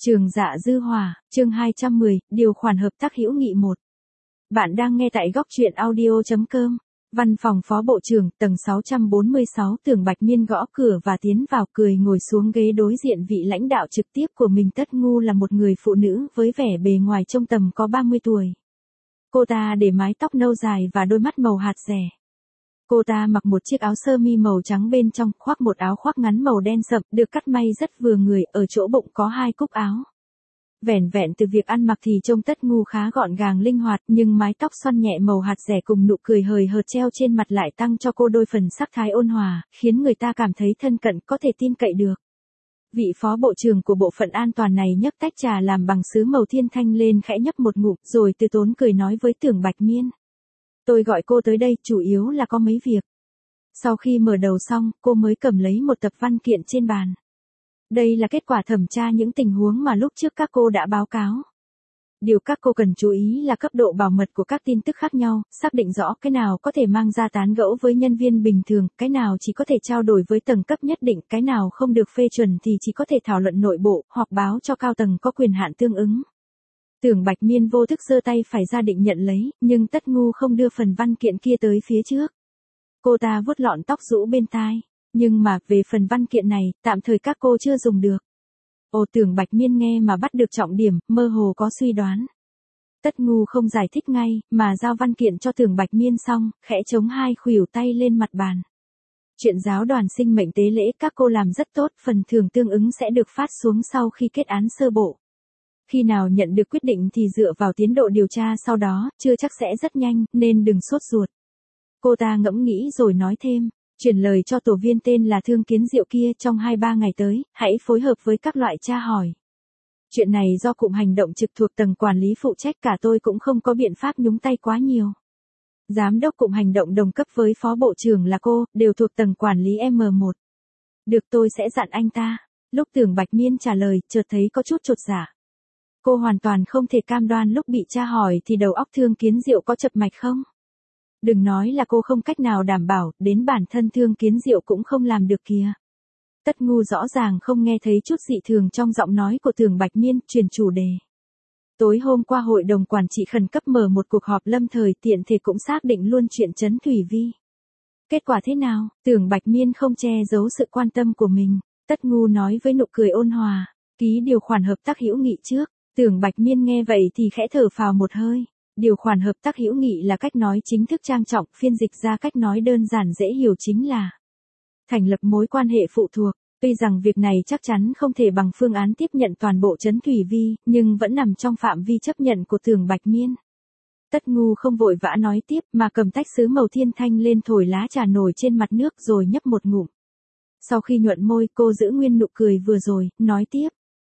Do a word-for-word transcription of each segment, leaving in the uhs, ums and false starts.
Trường Dạ Dư Hòa, chương hai trăm mười, điều khoản hợp tác hữu nghị một. Bạn đang nghe tại góc truyện audio chấm com. Văn phòng Phó Bộ trưởng, tầng sáu trăm bốn mươi sáu, Tưởng Bạch Miên gõ cửa và tiến vào, cười ngồi xuống ghế đối diện vị lãnh đạo trực tiếp của mình. Tất Ngu là một người phụ nữ với vẻ bề ngoài trông tầm có ba mươi tuổi. Cô ta để mái tóc nâu dài và đôi mắt màu hạt dẻ. Cô ta mặc một chiếc áo sơ mi màu trắng bên trong, khoác một áo khoác ngắn màu đen sậm, được cắt may rất vừa người, ở chỗ bụng có hai cúc áo. Vẻn vẹn từ việc ăn mặc thì trông Tất Ngu khá gọn gàng linh hoạt, nhưng mái tóc xoăn nhẹ màu hạt dẻ cùng nụ cười hời hợt treo trên mặt lại tăng cho cô đôi phần sắc thái ôn hòa, khiến người ta cảm thấy thân cận, có thể tin cậy được. Vị phó bộ trưởng của bộ phận an toàn này nhấc tách trà làm bằng sứ màu thiên thanh lên, khẽ nhấp một ngụm, rồi từ tốn cười nói với Tưởng Bạch Miên. Tôi gọi cô tới đây chủ yếu là có mấy việc. Sau khi mở đầu xong, cô mới cầm lấy một tập văn kiện trên bàn. Đây là kết quả thẩm tra những tình huống mà lúc trước các cô đã báo cáo. Điều các cô cần chú ý là cấp độ bảo mật của các tin tức khác nhau, xác định rõ cái nào có thể mang ra tán gẫu với nhân viên bình thường, cái nào chỉ có thể trao đổi với tầng cấp nhất định, cái nào không được phê chuẩn thì chỉ có thể thảo luận nội bộ, hoặc báo cho cao tầng có quyền hạn tương ứng. Tưởng Bạch Miên vô thức giơ tay phải ra định nhận lấy, nhưng Tất Ngu không đưa phần văn kiện kia tới phía trước. Cô ta vuốt lọn tóc rũ bên tai. Nhưng mà, về phần văn kiện này, tạm thời các cô chưa dùng được. Ồ, Tưởng Bạch Miên nghe mà bắt được trọng điểm, mơ hồ có suy đoán. Tất Ngu không giải thích ngay, mà giao văn kiện cho Tưởng Bạch Miên xong, khẽ chống hai khuỷu tay lên mặt bàn. Chuyện giáo đoàn sinh mệnh tế lễ các cô làm rất tốt, phần thưởng tương ứng sẽ được phát xuống sau khi kết án sơ bộ. Khi nào nhận được quyết định thì dựa vào tiến độ điều tra sau đó, chưa chắc sẽ rất nhanh, nên đừng sốt ruột. Cô ta ngẫm nghĩ rồi nói thêm, chuyển lời cho tổ viên tên là Thương Kiến Diệu kia, trong hai ba ngày tới, hãy phối hợp với các loại tra hỏi. Chuyện này do cụm hành động trực thuộc tầng quản lý phụ trách, cả tôi cũng không có biện pháp nhúng tay quá nhiều. Giám đốc cụm hành động đồng cấp với phó bộ trưởng là cô, đều thuộc tầng quản lý em một. Được, tôi sẽ dặn anh ta. Lúc Tưởng Bạch Miên trả lời, chợt thấy có chút chột dạ. Cô hoàn toàn không thể cam đoan lúc bị tra hỏi thì đầu óc Thương Kiến Diệu có chập mạch không? Đừng nói là cô không cách nào đảm bảo, đến bản thân Thương Kiến Diệu cũng không làm được kìa. Tất Ngu rõ ràng không nghe thấy chút dị thường trong giọng nói của Tưởng Bạch Miên, chuyển chủ đề. Tối hôm qua hội đồng quản trị khẩn cấp mở một cuộc họp lâm thời, tiện thể cũng xác định luôn chuyện Trấn Thủy Vi. Kết quả thế nào? Tưởng Bạch Miên không che giấu sự quan tâm của mình. Tất Ngu nói với nụ cười ôn hòa, ký điều khoản hợp tác hữu nghị trước. Tưởng Bạch Miên nghe vậy thì khẽ thở phào một hơi. Điều khoản hợp tác hữu nghị là cách nói chính thức trang trọng, phiên dịch ra cách nói đơn giản dễ hiểu chính là thành lập mối quan hệ phụ thuộc. Tuy rằng việc này chắc chắn không thể bằng phương án tiếp nhận toàn bộ Trấn Thủy Vi, nhưng vẫn nằm trong phạm vi chấp nhận của Tưởng Bạch Miên. Tất Ngu không vội vã nói tiếp, mà cầm tách sứ màu thiên thanh lên thổi lá trà nổi trên mặt nước rồi nhấp một ngụm. Sau khi nhuận môi, cô giữ nguyên nụ cười vừa rồi, nói tiếp.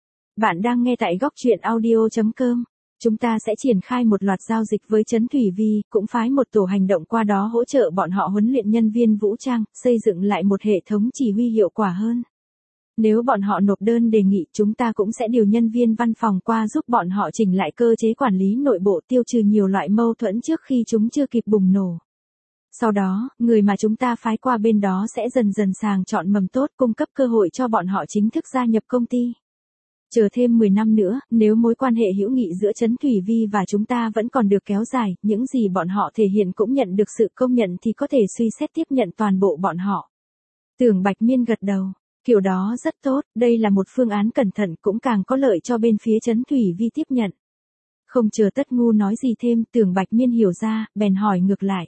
Bạn đang nghe tại góc truyện audio chấm com. Chúng ta sẽ triển khai một loạt giao dịch với Trấn Thủy Vi, cũng phái một tổ hành động qua đó hỗ trợ bọn họ huấn luyện nhân viên vũ trang, xây dựng lại một hệ thống chỉ huy hiệu quả hơn. Nếu bọn họ nộp đơn đề nghị, chúng ta cũng sẽ điều nhân viên văn phòng qua giúp bọn họ chỉnh lại cơ chế quản lý nội bộ, tiêu trừ nhiều loại mâu thuẫn trước khi chúng chưa kịp bùng nổ. Sau đó, người mà chúng ta phái qua bên đó sẽ dần dần sàng chọn mầm tốt, cung cấp cơ hội cho bọn họ chính thức gia nhập công ty. Chờ thêm mười năm nữa, nếu mối quan hệ hữu nghị giữa Trấn Thủy Vi và chúng ta vẫn còn được kéo dài, những gì bọn họ thể hiện cũng nhận được sự công nhận thì có thể suy xét tiếp nhận toàn bộ bọn họ. Tưởng Bạch Miên gật đầu, kiểu đó rất tốt, đây là một phương án cẩn thận, cũng càng có lợi cho bên phía Trấn Thủy Vi tiếp nhận. Không chờ Tất Ngu nói gì thêm, Tưởng Bạch Miên hiểu ra, bèn hỏi ngược lại.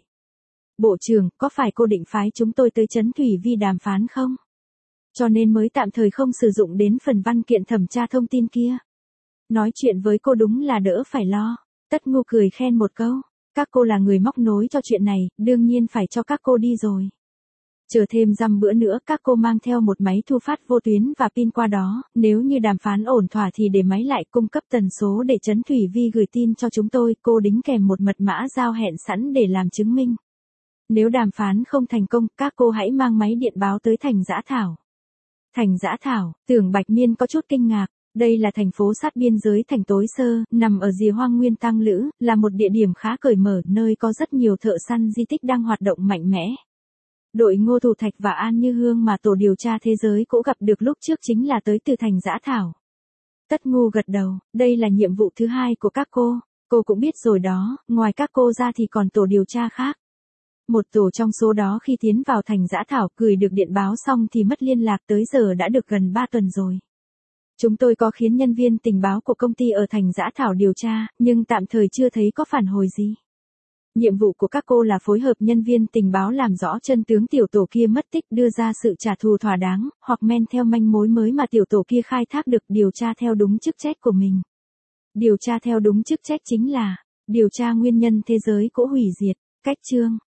Bộ trưởng, có phải cô định phái chúng tôi tới Trấn Thủy Vi đàm phán không? Cho nên mới tạm thời không sử dụng đến phần văn kiện thẩm tra thông tin kia. Nói chuyện với cô đúng là đỡ phải lo. Tất Ngu cười khen một câu. Các cô là người móc nối cho chuyện này, đương nhiên phải cho các cô đi rồi. Chờ thêm dăm bữa nữa các cô mang theo một máy thu phát vô tuyến và pin qua đó, nếu như đàm phán ổn thỏa thì để máy lại cung cấp tần số để Trấn Thủy Vi gửi tin cho chúng tôi, cô đính kèm một mật mã giao hẹn sẵn để làm chứng minh. Nếu đàm phán không thành công, các cô hãy mang máy điện báo tới thành Dã Thảo. Thành Dã Thảo, Tưởng Bạch Miên có chút kinh ngạc, đây là thành phố sát biên giới thành Tối Sơ, nằm ở rìa hoang nguyên Tăng Lữ, là một địa điểm khá cởi mở, nơi có rất nhiều thợ săn di tích đang hoạt động mạnh mẽ. Đội Ngô Thủ Thạch và An Như Hương mà tổ điều tra thế giới cũng gặp được lúc trước chính là tới từ thành Dã Thảo. Tất Ngu gật đầu, đây là nhiệm vụ thứ hai của các cô. Cô cũng biết rồi đó, ngoài các cô ra thì còn tổ điều tra khác. Một tổ trong số đó khi tiến vào thành Dã Thảo gửi được điện báo xong thì mất liên lạc tới giờ đã được gần ba tuần rồi. Chúng tôi có khiến nhân viên tình báo của công ty ở thành Dã Thảo điều tra, nhưng tạm thời chưa thấy có phản hồi gì. Nhiệm vụ của các cô là phối hợp nhân viên tình báo làm rõ chân tướng tiểu tổ kia mất tích, đưa ra sự trả thù thỏa đáng, hoặc men theo manh mối mới mà tiểu tổ kia khai thác được, điều tra theo đúng chức trách của mình. Điều tra theo đúng chức trách chính là điều tra nguyên nhân thế giới cũ hủy diệt. Cách chương